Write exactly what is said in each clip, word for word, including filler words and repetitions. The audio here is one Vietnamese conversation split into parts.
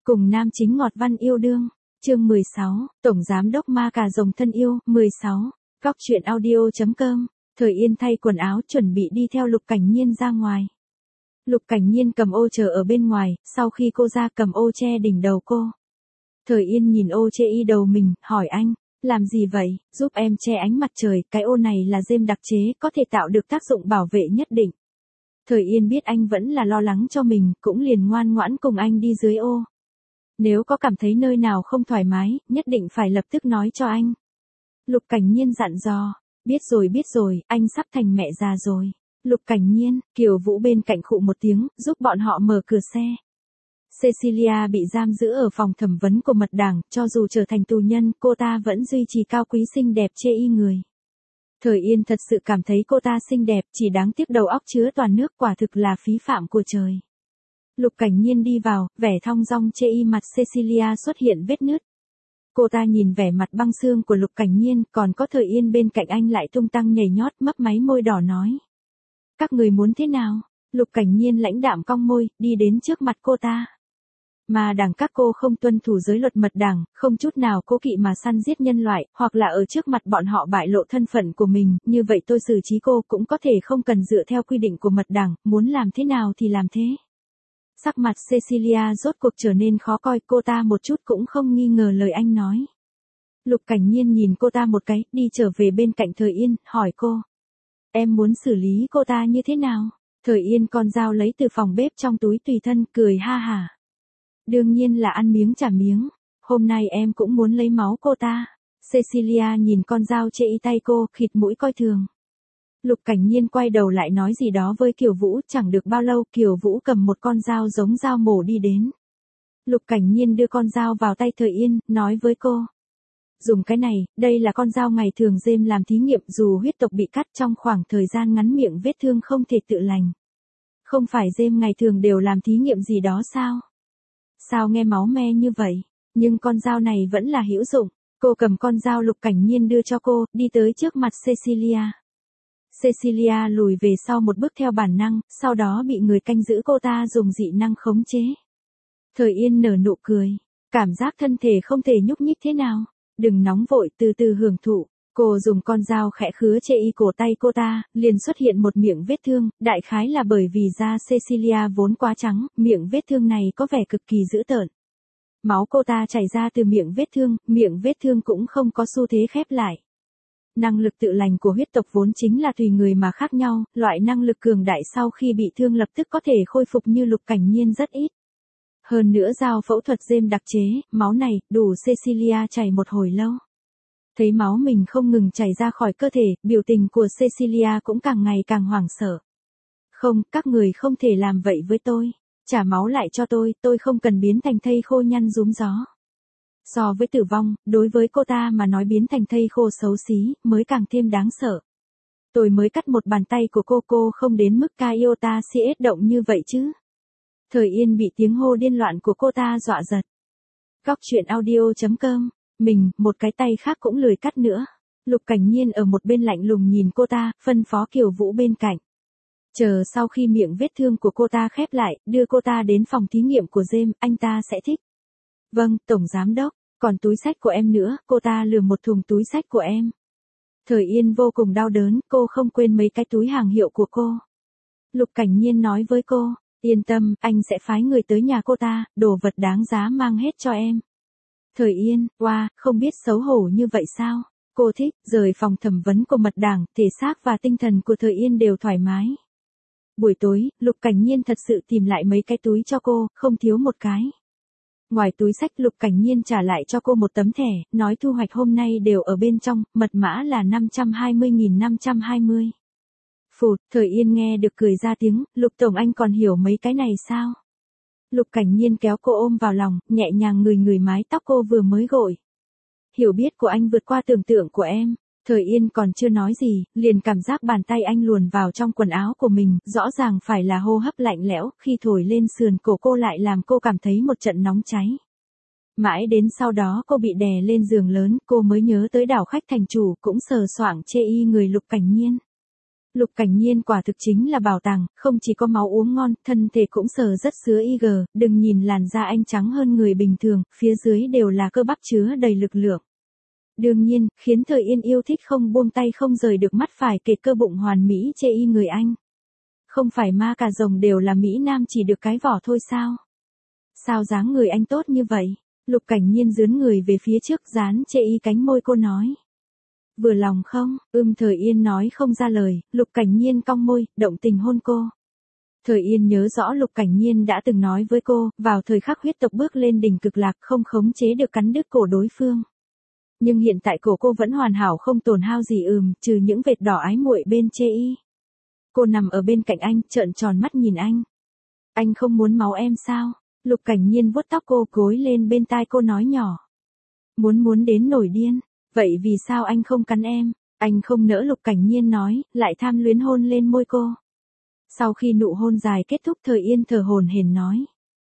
Cùng nam chính ngọt văn yêu đương. Chương mười sáu, Tổng Giám đốc ma cà rồng thân yêu. mười sáu, Góc truyện audio.com. Thời Yên thay quần áo chuẩn bị đi theo Lục Cảnh Nhiên ra ngoài. Lục Cảnh Nhiên cầm ô chờ ở bên ngoài, sau khi cô ra cầm ô che đỉnh đầu cô. Thời Yên nhìn ô che y đầu mình, hỏi anh, làm gì vậy, giúp em che ánh mặt trời, cái ô này là rêm đặc chế, có thể tạo được tác dụng bảo vệ nhất định. Thời Yên biết anh vẫn là lo lắng cho mình, cũng liền ngoan ngoãn cùng anh đi dưới ô. Nếu có cảm thấy nơi nào không thoải mái, nhất định phải lập tức nói cho anh. Lục Cảnh Nhiên dặn dò, biết rồi biết rồi, anh sắp thành mẹ già rồi. Lục Cảnh Nhiên, Kiều Vũ bên cạnh khụ một tiếng, giúp bọn họ mở cửa xe. Cecilia bị giam giữ ở phòng thẩm vấn của mật đảng, cho dù trở thành tù nhân, cô ta vẫn duy trì cao quý xinh đẹp chê y người. Thời Yên thật sự cảm thấy cô ta xinh đẹp, chỉ đáng tiếc đầu óc chứa toàn nước, quả thực là phí phạm của trời. Lục Cảnh Nhiên đi vào, vẻ thong dong chê y mặt Cecilia xuất hiện vết nứt. Cô ta nhìn vẻ mặt băng xương của Lục Cảnh Nhiên, còn có Thời Yên bên cạnh anh lại tung tăng nhảy nhót, mấp máy môi đỏ nói. Các người muốn thế nào? Lục Cảnh Nhiên lãnh đạm cong môi, đi đến trước mặt cô ta. Mà đảng các cô không tuân thủ giới luật mật đảng, không chút nào cố kỵ mà săn giết nhân loại, hoặc là ở trước mặt bọn họ bại lộ thân phận của mình, như vậy tôi xử trí cô cũng có thể không cần dựa theo quy định của mật đảng, muốn làm thế nào thì làm thế. Sắc mặt Cecilia rốt cuộc trở nên khó coi, cô ta một chút cũng không nghi ngờ lời anh nói. Lục Cảnh Nhiên nhìn cô ta một cái, đi trở về bên cạnh Thời Yên, hỏi cô. Em muốn xử lý cô ta như thế nào? Thời Yên con dao lấy từ phòng bếp trong túi tùy thân, cười ha hả. Đương nhiên là ăn miếng trả miếng, hôm nay em cũng muốn lấy máu cô ta. Cecilia nhìn con dao chê y tay cô, khịt mũi coi thường. Lục Cảnh Nhiên quay đầu lại nói gì đó với Kiều Vũ, chẳng được bao lâu Kiều Vũ cầm một con dao giống dao mổ đi đến. Lục Cảnh Nhiên đưa con dao vào tay Thời Yên, nói với cô. Dùng cái này, đây là con dao ngày thường dêm làm thí nghiệm, dù huyết tộc bị cắt trong khoảng thời gian ngắn miệng vết thương không thể tự lành. Không phải dêm ngày thường đều làm thí nghiệm gì đó sao? Sao nghe máu me như vậy? Nhưng con dao này vẫn là hữu dụng. Cô cầm con dao Lục Cảnh Nhiên đưa cho cô, đi tới trước mặt Cecilia. Cecilia lùi về sau một bước theo bản năng, sau đó bị người canh giữ cô ta dùng dị năng khống chế. Thời Yên nở nụ cười. Cảm giác thân thể không thể nhúc nhích thế nào. Đừng nóng vội, từ từ hưởng thụ. Cô dùng con dao khẽ khứa chê y cổ tay cô ta, liền xuất hiện một miệng vết thương, đại khái là bởi vì da Cecilia vốn quá trắng, miệng vết thương này có vẻ cực kỳ dữ tợn. Máu cô ta chảy ra từ miệng vết thương, miệng vết thương cũng không có xu thế khép lại. Năng lực tự lành của huyết tộc vốn chính là tùy người mà khác nhau, loại năng lực cường đại sau khi bị thương lập tức có thể khôi phục như Lục Cảnh Nhiên rất ít. Hơn nữa dao phẫu thuật dêm đặc chế, máu này, đủ Cecilia chảy một hồi lâu. Thấy máu mình không ngừng chảy ra khỏi cơ thể, biểu tình của Cecilia cũng càng ngày càng hoảng sợ. Không, các người không thể làm vậy với tôi. Trả máu lại cho tôi, tôi không cần biến thành thây khô nhăn rúm gió. So với tử vong, đối với cô ta mà nói biến thành thây khô xấu xí, mới càng thêm đáng sợ. Tôi mới cắt một bàn tay của cô, cô không đến mức Iota siết động như vậy chứ. Thời Yên bị tiếng hô điên loạn của cô ta dọa giật. Góc truyện audio.com. Mình, một cái tay khác cũng lười cắt nữa. Lục Cảnh Nhiên ở một bên lạnh lùng nhìn cô ta, phân phó Kiều Vũ bên cạnh. Chờ sau khi miệng vết thương của cô ta khép lại, đưa cô ta đến phòng thí nghiệm của James, anh ta sẽ thích. Vâng, Tổng Giám đốc, còn túi sách của em nữa, cô ta lừa một thùng túi sách của em. Thời Yên vô cùng đau đớn, cô không quên mấy cái túi hàng hiệu của cô. Lục Cảnh Nhiên nói với cô, yên tâm, anh sẽ phái người tới nhà cô ta, đồ vật đáng giá mang hết cho em. Thời Yên, oa, không biết xấu hổ như vậy sao? Cô thích, rời phòng thẩm vấn của mật đảng, thể xác và tinh thần của Thời Yên đều thoải mái. Buổi tối, Lục Cảnh Nhiên thật sự tìm lại mấy cái túi cho cô, không thiếu một cái. Ngoài túi sách, Lục Cảnh Nhiên trả lại cho cô một tấm thẻ, nói thu hoạch hôm nay đều ở bên trong, mật mã là năm trăm hai mươi nghìn năm trăm hai mươi. Phụt, Thời Yên nghe được cười ra tiếng, Lục Tổng anh còn hiểu mấy cái này sao? Lục Cảnh Nhiên kéo cô ôm vào lòng, nhẹ nhàng ngửi ngửi mái tóc cô vừa mới gội. Hiểu biết của anh vượt qua tưởng tượng của em. Thời Yên còn chưa nói gì, liền cảm giác bàn tay anh luồn vào trong quần áo của mình, rõ ràng phải là hô hấp lạnh lẽo, khi thổi lên sườn cổ cô lại làm cô cảm thấy một trận nóng cháy. Mãi đến sau đó cô bị đè lên giường lớn, cô mới nhớ tới đảo khách thành chủ, cũng sờ soạng chê y người Lục Cảnh Nhiên. Lục Cảnh Nhiên quả thực chính là bảo tàng, không chỉ có máu uống ngon, thân thể cũng sờ rất sứa y gờ, đừng nhìn làn da anh trắng hơn người bình thường, phía dưới đều là cơ bắp chứa đầy lực lượng. Đương nhiên, khiến Thời Yên yêu thích không buông tay không rời được mắt phải kề cơ bụng hoàn mỹ chê y người anh. Không phải ma cà rồng đều là Mỹ Nam chỉ được cái vỏ thôi sao? Sao dáng người anh tốt như vậy? Lục Cảnh Nhiên dướn người về phía trước dán chê y cánh môi cô nói. Vừa lòng không? Ưm Thời Yên nói không ra lời, Lục Cảnh Nhiên cong môi, động tình hôn cô. Thời Yên nhớ rõ Lục Cảnh Nhiên đã từng nói với cô, vào thời khắc huyết tộc bước lên đỉnh cực lạc không khống chế được cắn đứt cổ đối phương. Nhưng hiện tại cổ cô vẫn hoàn hảo không tổn hao gì ừm, trừ những vệt đỏ ái muội bên chê y. Cô nằm ở bên cạnh anh, trợn tròn mắt nhìn anh. Anh không muốn máu em sao? Lục Cảnh Nhiên vuốt tóc cô gối lên bên tai cô nói nhỏ. Muốn muốn đến nổi điên. Vậy vì sao anh không cắn em? Anh không nỡ Lục Cảnh Nhiên nói, lại tham luyến hôn lên môi cô. Sau khi nụ hôn dài kết thúc Thời Yên thở hổn hển nói.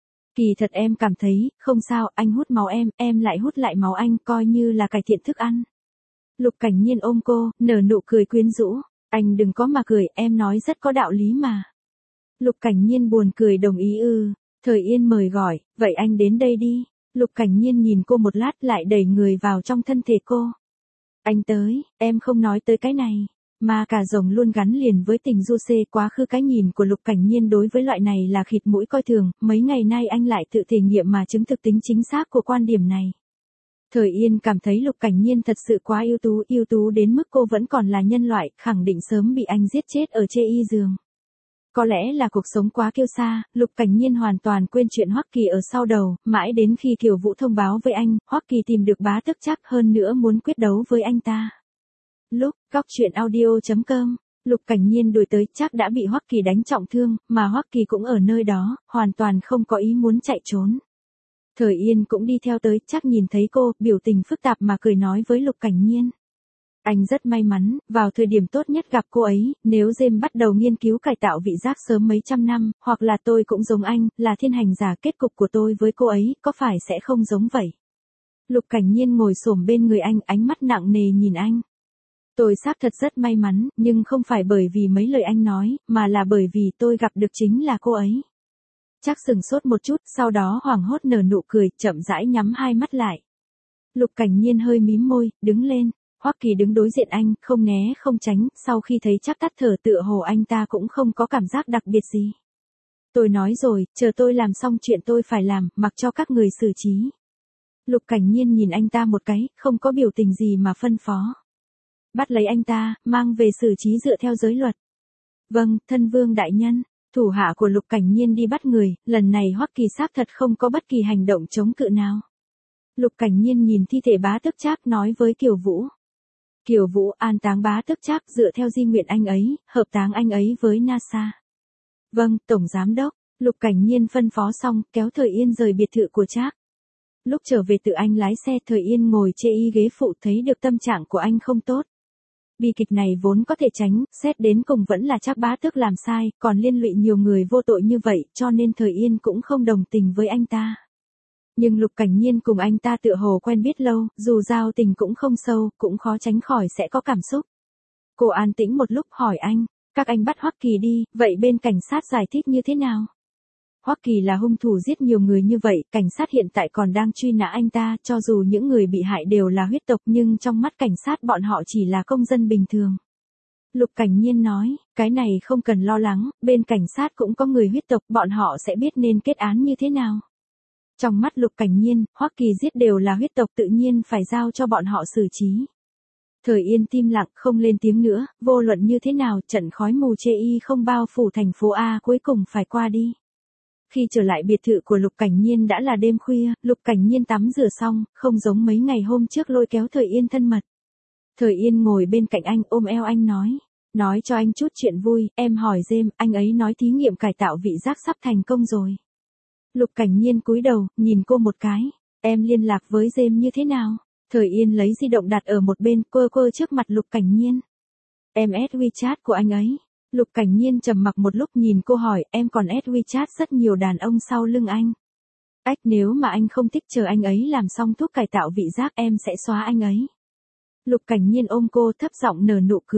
Kỳ thật em cảm thấy, không sao, anh hút máu em, em lại hút lại máu anh, coi như là cải thiện thức ăn. Lục Cảnh Nhiên ôm cô, nở nụ cười quyến rũ. Anh đừng có mà cười, em nói rất có đạo lý mà. Lục Cảnh Nhiên buồn cười đồng ý ư. Thời Yên mời gọi, vậy anh đến đây đi. Lục Cảnh Nhiên nhìn cô một lát lại đẩy người vào trong thân thể cô. Anh tới, em không nói tới cái này. Ma cà rồng luôn gắn liền với tình du xê, quá khứ cái nhìn của Lục Cảnh Nhiên đối với loại này là khịt mũi coi thường, mấy ngày nay anh lại tự thể nghiệm mà chứng thực tính chính xác của quan điểm này. Thời Yên cảm thấy Lục Cảnh Nhiên thật sự quá ưu tú, ưu tú đến mức cô vẫn còn là nhân loại, khẳng định sớm bị anh giết chết ở chê y giường. Có lẽ là cuộc sống quá kiêu sa, Lục Cảnh Nhiên hoàn toàn quên chuyện Hoắc Kỳ ở sau đầu, mãi đến khi Kiều Vũ thông báo với anh, Hoắc Kỳ tìm được bá tước Trác hơn nữa muốn quyết đấu với anh ta. Lúc, góc chuyện audio chấm com, Lục Cảnh Nhiên đuổi tới Trác đã bị Hoắc Kỳ đánh trọng thương, mà Hoắc Kỳ cũng ở nơi đó, hoàn toàn không có ý muốn chạy trốn. Thời Yên cũng đi theo tới, Trác nhìn thấy cô, biểu tình phức tạp mà cười nói với Lục Cảnh Nhiên. Anh rất may mắn, vào thời điểm tốt nhất gặp cô ấy, nếu James bắt đầu nghiên cứu cải tạo vị giác sớm mấy trăm năm, hoặc là tôi cũng giống anh, là thiên hành giả, kết cục của tôi với cô ấy, có phải sẽ không giống vậy? Lục Cảnh Nhiên ngồi xổm bên người anh, ánh mắt nặng nề nhìn anh. Tôi xác thật rất may mắn, nhưng không phải bởi vì mấy lời anh nói, mà là bởi vì tôi gặp được chính là cô ấy. Trác sừng sốt một chút, sau đó hoảng hốt nở nụ cười, chậm rãi nhắm hai mắt lại. Lục Cảnh Nhiên hơi mím môi, đứng lên. Hoắc Kỳ đứng đối diện anh, không né không tránh, sau khi thấy Trác tắt thở tựa hồ anh ta cũng không có cảm giác đặc biệt gì. Tôi nói rồi, chờ tôi làm xong chuyện tôi phải làm, mặc cho các người xử trí. Lục Cảnh Nhiên nhìn anh ta một cái, không có biểu tình gì mà phân phó. Bắt lấy anh ta, mang về xử trí dựa theo giới luật. Vâng, thân vương đại nhân. Thủ hạ của Lục Cảnh Nhiên đi bắt người, lần này Hoắc Kỳ xác thật không có bất kỳ hành động chống cự nào. Lục Cảnh Nhiên nhìn thi thể bá tước Trác nói với Kiều Vũ. Kiều Vũ, an táng bá tước Trác dựa theo di nguyện anh ấy, hợp táng anh ấy với NASA. Vâng, Tổng Giám đốc. Lục Cảnh Nhiên phân phó xong, kéo Thời Yên rời biệt thự của Trác. Lúc trở về tự anh lái xe, Thời Yên ngồi chê y ghế phụ thấy được tâm trạng của anh không tốt. Bi kịch này vốn có thể tránh, xét đến cùng vẫn là Trác bá tước làm sai, còn liên lụy nhiều người vô tội như vậy, cho nên Thời Yên cũng không đồng tình với anh ta. Nhưng Lục Cảnh Nhiên cùng anh ta tựa hồ quen biết lâu, dù giao tình cũng không sâu, cũng khó tránh khỏi sẽ có cảm xúc. Cô an tĩnh một lúc hỏi anh, các anh bắt Hoắc Kỳ đi, vậy bên cảnh sát giải thích như thế nào? Hoắc Kỳ là hung thủ giết nhiều người như vậy, cảnh sát hiện tại còn đang truy nã anh ta, cho dù những người bị hại đều là huyết tộc nhưng trong mắt cảnh sát bọn họ chỉ là công dân bình thường. Lục Cảnh Nhiên nói, cái này không cần lo lắng, bên cảnh sát cũng có người huyết tộc, bọn họ sẽ biết nên kết án như thế nào. Trong mắt Lục Cảnh Nhiên, Hoắc Kỳ giết đều là huyết tộc tự nhiên phải giao cho bọn họ xử trí. Thời Yên tim lặng không lên tiếng nữa, vô luận như thế nào trận khói mù chê y không bao phủ thành phố A cuối cùng phải qua đi. Khi trở lại biệt thự của Lục Cảnh Nhiên đã là đêm khuya, Lục Cảnh Nhiên tắm rửa xong, không giống mấy ngày hôm trước lôi kéo Thời Yên thân mật. Thời Yên ngồi bên cạnh anh ôm eo anh nói, nói cho anh chút chuyện vui, em hỏi James, anh ấy nói thí nghiệm cải tạo vị giác sắp thành công rồi. Lục Cảnh Nhiên cúi đầu, nhìn cô một cái, em liên lạc với James như thế nào? Thời Yên lấy di động đặt ở một bên, quơ quơ trước mặt Lục Cảnh Nhiên. Em add WeChat của anh ấy. Lục Cảnh Nhiên trầm mặc một lúc nhìn cô hỏi, em còn add WeChat rất nhiều đàn ông sau lưng anh. Ách, nếu mà anh không thích chờ anh ấy làm xong thuốc cải tạo vị giác em sẽ xóa anh ấy. Lục Cảnh Nhiên ôm cô thấp giọng nở nụ cười.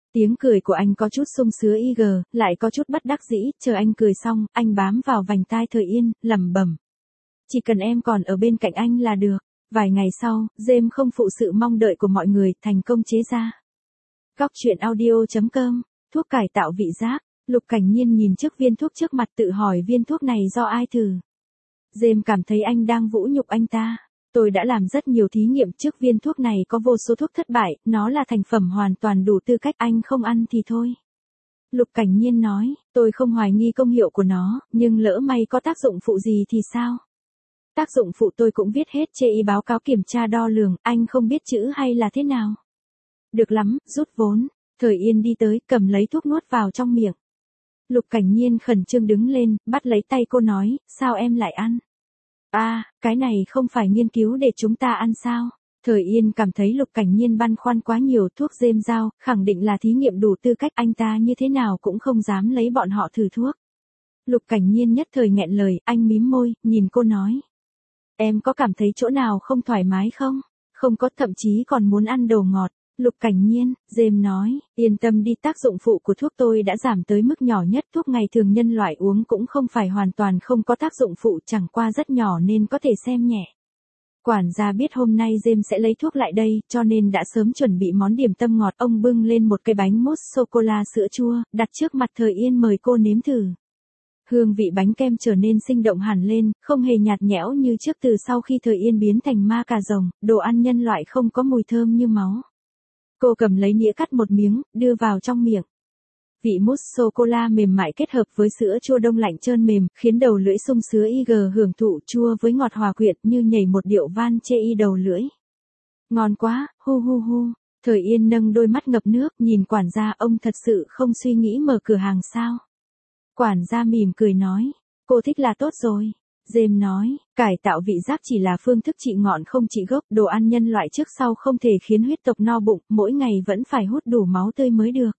Tiếng cười của anh có chút sung sứa y gờ, lại có chút bất đắc dĩ, chờ anh cười xong, anh bám vào vành tai Thời Yên, lẩm bẩm. Chỉ cần em còn ở bên cạnh anh là được. Vài ngày sau, James không phụ sự mong đợi của mọi người, thành công chế ra. Góc truyện audio chấm com, thuốc cải tạo vị giác. Lục Cảnh Nhiên nhìn trước viên thuốc trước mặt tự hỏi viên thuốc này do ai thử. James cảm thấy anh đang vũ nhục anh ta. Tôi đã làm rất nhiều thí nghiệm trước viên thuốc này có vô số thuốc thất bại, nó là thành phẩm hoàn toàn đủ tư cách, anh không ăn thì thôi. Lục Cảnh Nhiên nói, tôi không hoài nghi công hiệu của nó, nhưng lỡ may có tác dụng phụ gì thì sao? Tác dụng phụ tôi cũng viết hết chê y báo cáo kiểm tra đo lường, anh không biết chữ hay là thế nào? Được lắm, rút vốn. Thời Yên đi tới, cầm lấy thuốc nuốt vào trong miệng. Lục Cảnh Nhiên khẩn trương đứng lên, bắt lấy tay cô nói, sao em lại ăn? À, cái này không phải nghiên cứu để chúng ta ăn sao? Thời Yên cảm thấy Lục Cảnh Nhiên băn khoăn quá nhiều, thuốc James giao, khẳng định là thí nghiệm đủ tư cách, anh ta như thế nào cũng không dám lấy bọn họ thử thuốc. Lục Cảnh Nhiên nhất thời nghẹn lời, anh mím môi, nhìn cô nói. Em có cảm thấy chỗ nào không thoải mái không? Không có, thậm chí còn muốn ăn đồ ngọt. Lục Cảnh Nhiên, James nói, yên tâm đi, tác dụng phụ của thuốc tôi đã giảm tới mức nhỏ nhất, thuốc ngày thường nhân loại uống cũng không phải hoàn toàn không có tác dụng phụ, chẳng qua rất nhỏ nên có thể xem nhẹ. Quản gia biết hôm nay James sẽ lấy thuốc lại đây, cho nên đã sớm chuẩn bị món điểm tâm ngọt, ông bưng lên một cái bánh mousse sô-cô-la sữa chua, đặt trước mặt Thời Yên mời cô nếm thử. Hương vị bánh kem trở nên sinh động hẳn lên, không hề nhạt nhẽo như trước, từ sau khi Thời Yên biến thành ma cà rồng, đồ ăn nhân loại không có mùi thơm như máu. Cô cầm lấy nĩa cắt một miếng, đưa vào trong miệng. Vị mousse sô-cô-la mềm mại kết hợp với sữa chua đông lạnh trơn mềm, khiến đầu lưỡi sung sứa y gờ hưởng thụ chua với ngọt hòa quyện như nhảy một điệu van chê y đầu lưỡi. Ngon quá, hu hu hu. Thời Yên nâng đôi mắt ngập nước, nhìn quản gia, ông thật sự không suy nghĩ mở cửa hàng sao? Quản gia mỉm cười nói, cô thích là tốt rồi. James nói, cải tạo vị giác chỉ là phương thức trị ngọn không trị gốc, đồ ăn nhân loại trước sau không thể khiến huyết tộc no bụng, mỗi ngày vẫn phải hút đủ máu tươi mới được.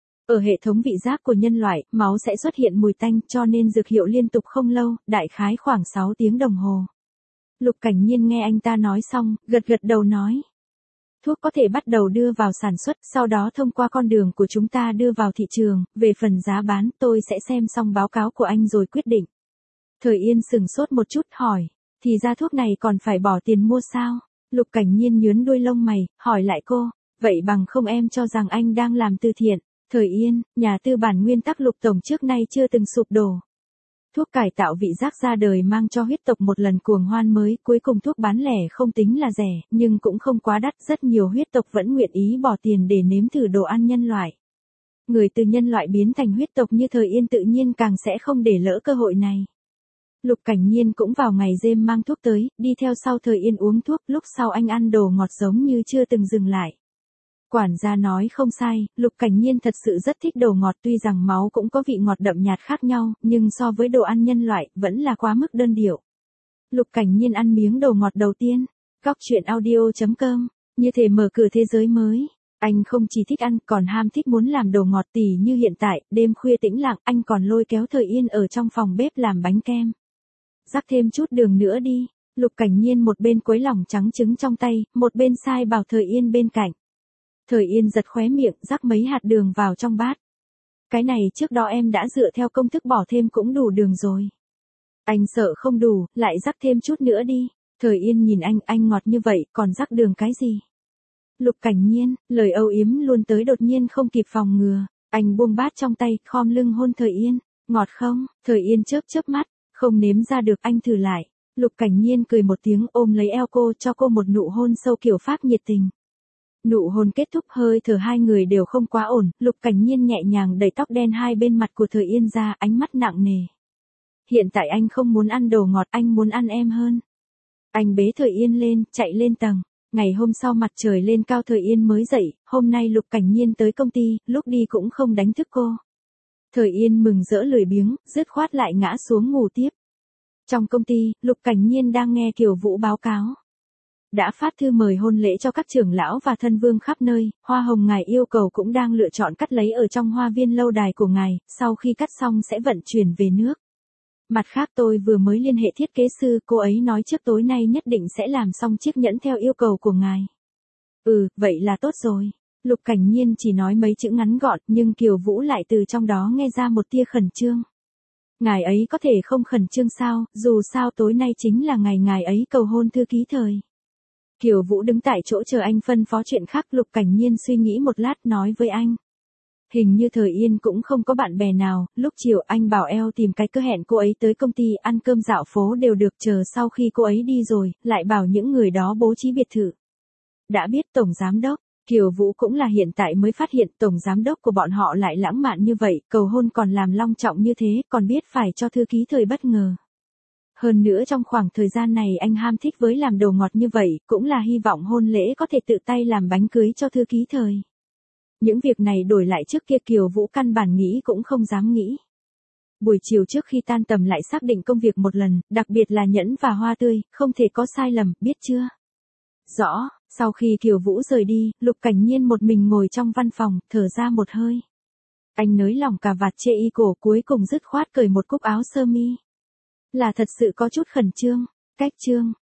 Ở hệ thống vị giác của nhân loại, máu sẽ xuất hiện mùi tanh, cho nên dược hiệu liên tục không lâu, đại khái khoảng sáu tiếng đồng hồ. Lục Cảnh Nhiên nghe anh ta nói xong, gật gật đầu nói. Thuốc có thể bắt đầu đưa vào sản xuất, sau đó thông qua con đường của chúng ta đưa vào thị trường, về phần giá bán, tôi sẽ xem xong báo cáo của anh rồi quyết định. Thời Yên sừng sốt một chút, hỏi, thì ra thuốc này còn phải bỏ tiền mua sao? Lục Cảnh Nhiên nhướng đuôi lông mày, hỏi lại cô, vậy bằng không em cho rằng anh đang làm từ thiện? Thời Yên, nhà tư bản nguyên tắc Lục tổng trước nay chưa từng sụp đổ. Thuốc cải tạo vị giác ra đời mang cho huyết tộc một lần cuồng hoan mới, cuối cùng thuốc bán lẻ không tính là rẻ, nhưng cũng không quá đắt, rất nhiều huyết tộc vẫn nguyện ý bỏ tiền để nếm thử đồ ăn nhân loại. Người từ nhân loại biến thành huyết tộc như Thời Yên tự nhiên càng sẽ không để lỡ cơ hội này. Lục Cảnh Nhiên cũng vào ngày James mang thuốc tới, đi theo sau Thời Yên uống thuốc, lúc sau anh ăn đồ ngọt giống như chưa từng dừng lại. Quản gia nói không sai, Lục Cảnh Nhiên thật sự rất thích đồ ngọt, tuy rằng máu cũng có vị ngọt đậm nhạt khác nhau, nhưng so với đồ ăn nhân loại, vẫn là quá mức đơn điệu. Lục Cảnh Nhiên ăn miếng đồ ngọt đầu tiên. Góc truyện audio chấm com, như thể mở cửa thế giới mới. Anh không chỉ thích ăn, còn ham thích muốn làm đồ ngọt, tỉ như hiện tại, đêm khuya tĩnh lặng, anh còn lôi kéo Thời Yên ở trong phòng bếp làm bánh kem. Rắc thêm chút đường nữa đi. Lục Cảnh Nhiên một bên quấy lỏng trắng trứng trong tay, một bên sai bảo Thời Yên bên cạnh. Thời Yên giật khóe miệng, rắc mấy hạt đường vào trong bát. Cái này trước đó em đã dựa theo công thức bỏ thêm cũng đủ đường rồi. Anh sợ không đủ, lại rắc thêm chút nữa đi. Thời Yên nhìn anh, anh ngọt như vậy, còn rắc đường cái gì? Lục Cảnh Nhiên, lời âu yếm luôn tới đột nhiên không kịp phòng ngừa. Anh buông bát trong tay, khom lưng hôn Thời Yên. Ngọt không? Thời Yên chớp chớp mắt, không nếm ra được, anh thử lại. Lục Cảnh Nhiên cười một tiếng, ôm lấy eo cô, cho cô một nụ hôn sâu kiểu Pháp nhiệt tình. Nụ hôn kết thúc, hơi thở hai người đều không quá ổn, Lục Cảnh Nhiên nhẹ nhàng đẩy tóc đen hai bên mặt của Thời Yên ra, ánh mắt nặng nề. Hiện tại anh không muốn ăn đồ ngọt, anh muốn ăn em hơn. Anh bế Thời Yên lên, chạy lên tầng. Ngày hôm sau mặt trời lên cao, Thời Yên mới dậy, hôm nay Lục Cảnh Nhiên tới công ty, lúc đi cũng không đánh thức cô. Thời Yên mừng rỡ lười biếng, dứt khoát lại ngã xuống ngủ tiếp. Trong công ty, Lục Cảnh Nhiên đang nghe Kiều Vũ báo cáo. Đã phát thư mời hôn lễ cho các trưởng lão và thân vương khắp nơi, hoa hồng ngài yêu cầu cũng đang lựa chọn cắt lấy ở trong hoa viên lâu đài của ngài, sau khi cắt xong sẽ vận chuyển về nước. Mặt khác tôi vừa mới liên hệ thiết kế sư, cô ấy nói trước tối nay nhất định sẽ làm xong chiếc nhẫn theo yêu cầu của ngài. Ừ, vậy là tốt rồi. Lục Cảnh Nhiên chỉ nói mấy chữ ngắn gọn, nhưng Kiều Vũ lại từ trong đó nghe ra một tia khẩn trương. Ngài ấy có thể không khẩn trương sao, dù sao tối nay chính là ngày ngài ấy cầu hôn thư ký Thời. Kiều Vũ đứng tại chỗ chờ anh phân phó chuyện khác. Lục Cảnh Nhiên suy nghĩ một lát nói với anh. Hình như Thời Yên cũng không có bạn bè nào, lúc chiều anh bảo eo tìm cái cơ hẹn cô ấy tới công ty ăn cơm dạo phố đều được, chờ sau khi cô ấy đi rồi, lại bảo những người đó bố trí biệt thự. Đã biết Tổng Giám Đốc, Kiều Vũ cũng là hiện tại mới phát hiện Tổng Giám Đốc của bọn họ lại lãng mạn như vậy, cầu hôn còn làm long trọng như thế, còn biết phải cho thư ký Thời bất ngờ. Hơn nữa trong khoảng thời gian này anh ham thích với làm đồ ngọt như vậy, cũng là hy vọng hôn lễ có thể tự tay làm bánh cưới cho thư ký Thời. Những việc này đổi lại trước kia Kiều Vũ căn bản nghĩ cũng không dám nghĩ. Buổi chiều trước khi tan tầm lại xác định công việc một lần, đặc biệt là nhẫn và hoa tươi, không thể có sai lầm, biết chưa? Rõ, sau khi Kiều Vũ rời đi, Lục Cảnh Nhiên một mình ngồi trong văn phòng, thở ra một hơi. Anh nới lỏng cà vạt chê y cổ, cuối cùng dứt khoát cởi một cúc áo sơ mi. Là thật sự có chút khẩn trương, cách trương,